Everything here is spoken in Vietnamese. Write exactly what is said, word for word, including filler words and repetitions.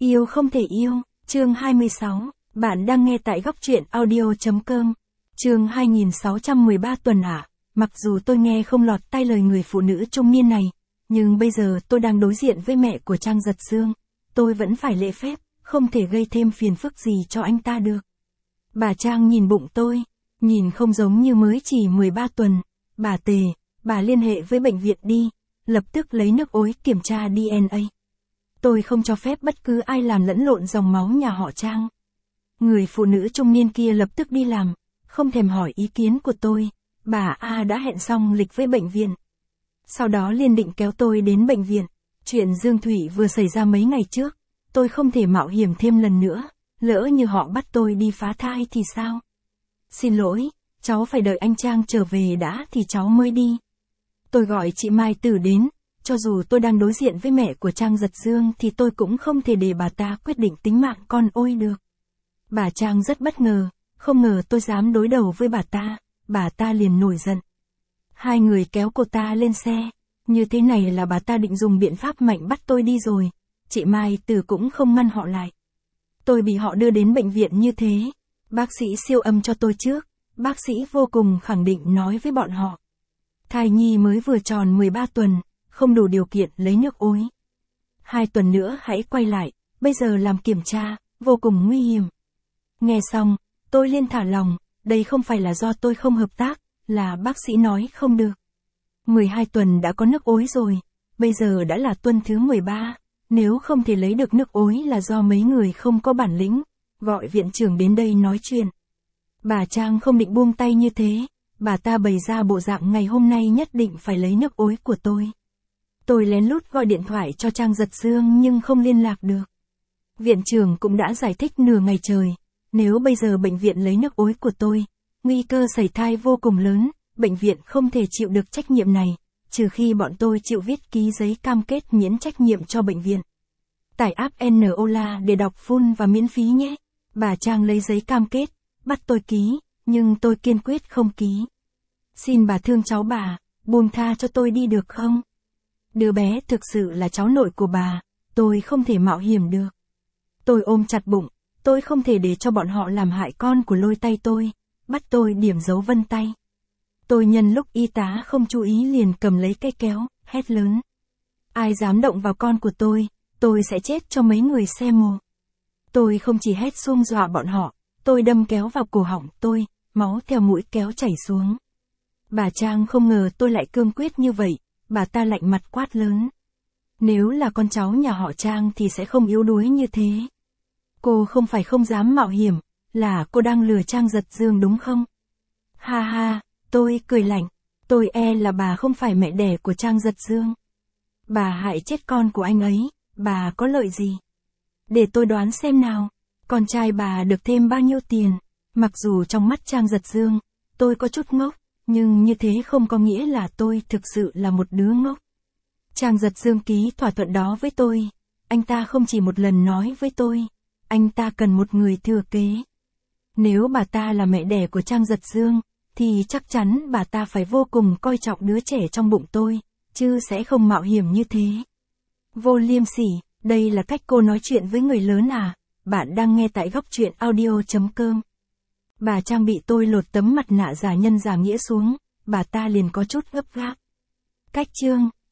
Yêu không thể yêu, chương hai mươi sáu, bạn đang nghe tại góc truyện audio.com. Chương hai nghìn sáu trăm mười ba tuần ạ, mặc dù tôi nghe không lọt tai lời người phụ nữ trung niên này, nhưng bây giờ tôi đang đối diện với mẹ của Trang Giật Dương, tôi vẫn phải lễ phép, không thể gây thêm phiền phức gì cho anh ta được. Bà Trang nhìn bụng tôi, nhìn không giống như mới chỉ mười ba tuần, bà Tề, bà liên hệ với bệnh viện đi, lập tức lấy nước ối kiểm tra đê en a. Tôi không cho phép bất cứ ai làm lẫn lộn dòng máu nhà họ Trang. Người phụ nữ trung niên kia lập tức đi làm, không thèm hỏi ý kiến của tôi, bà A đã hẹn xong lịch với bệnh viện. Sau đó liền định kéo tôi đến bệnh viện, chuyện Dương Thủy vừa xảy ra mấy ngày trước, tôi không thể mạo hiểm thêm lần nữa, lỡ như họ bắt tôi đi phá thai thì sao? Xin lỗi, cháu phải đợi anh Trang trở về đã thì cháu mới đi. Tôi gọi chị Mai Tử đến, cho dù tôi đang đối diện với mẹ của Trang Giật Dương thì tôi cũng không thể để bà ta quyết định tính mạng con ôi được. Bà Trang rất bất ngờ, không ngờ tôi dám đối đầu với bà ta, bà ta liền nổi giận. Hai người kéo cô ta lên xe, như thế này là bà ta định dùng biện pháp mạnh bắt tôi đi rồi, chị Mai Tử cũng không ngăn họ lại. Tôi bị họ đưa đến bệnh viện như thế, bác sĩ siêu âm cho tôi trước, bác sĩ vô cùng khẳng định nói với bọn họ. Thai nhi mới vừa tròn mười ba tuần, không đủ điều kiện lấy nước ối. Hai tuần nữa hãy quay lại, bây giờ làm kiểm tra, vô cùng nguy hiểm. Nghe xong, tôi liền thả lòng, đây không phải là do tôi không hợp tác, là bác sĩ nói không được. mười hai tuần đã có nước ối rồi, bây giờ đã là tuần thứ mười ba, nếu không thể lấy được nước ối là do mấy người không có bản lĩnh, gọi viện trưởng đến đây nói chuyện. Bà Trang không định buông tay như thế, bà ta bày ra bộ dạng ngày hôm nay nhất định phải lấy nước ối của tôi. Tôi lén lút gọi điện thoại cho Trang Giật Dương nhưng không liên lạc được. Viện trưởng cũng đã giải thích nửa ngày trời, nếu bây giờ bệnh viện lấy nước ối của tôi, nguy cơ sảy thai vô cùng lớn, bệnh viện không thể chịu được trách nhiệm này, trừ khi bọn tôi chịu viết ký giấy cam kết miễn trách nhiệm cho bệnh viện. Tải app en o ela để đọc full và miễn phí nhé. Bà Trang lấy giấy cam kết, bắt tôi ký, nhưng tôi kiên quyết không ký. Xin bà thương cháu bà, buông tha cho tôi đi được không? Đứa bé thực sự là cháu nội của bà, tôi không thể mạo hiểm được. Tôi ôm chặt bụng, tôi không thể để cho bọn họ làm hại con của Lôi tay tôi, bắt tôi điểm dấu vân tay. Tôi nhân lúc y tá không chú ý liền cầm lấy cây kéo, hét lớn. Ai dám động vào con của tôi, tôi sẽ chết cho mấy người xem mồ. Tôi không chỉ hét xung dọa bọn họ, tôi đâm kéo vào cổ họng tôi, máu theo mũi kéo chảy xuống. Bà Trang không ngờ tôi lại cương quyết như vậy, bà ta lạnh mặt quát lớn. Nếu là con cháu nhà họ Trang thì sẽ không yếu đuối như thế. Cô không phải không dám mạo hiểm, là cô đang lừa Trang Giật Dương đúng không? Ha ha, tôi cười lạnh, tôi e là bà không phải mẹ đẻ của Trang Giật Dương. Bà hại chết con của anh ấy, bà có lợi gì? Để tôi đoán xem nào, con trai bà được thêm bao nhiêu tiền? Mặc dù trong mắt Trang Giật Dương, tôi có chút ngốc, nhưng như thế không có nghĩa là tôi thực sự là một đứa ngốc. Trang Giật Dương ký thỏa thuận đó với tôi, anh ta không chỉ một lần nói với tôi, anh ta cần một người thừa kế. Nếu bà ta là mẹ đẻ của Trang Giật Dương, thì chắc chắn bà ta phải vô cùng coi trọng đứa trẻ trong bụng tôi, chứ sẽ không mạo hiểm như thế. Vô liêm sỉ, đây là cách cô nói chuyện với người lớn à? Bạn đang nghe tại góc truyện audio.com. Bà Trang bị tôi lột tấm mặt nạ giả nhân giả nghĩa xuống, bà ta liền có chút gấp gáp. Cách chương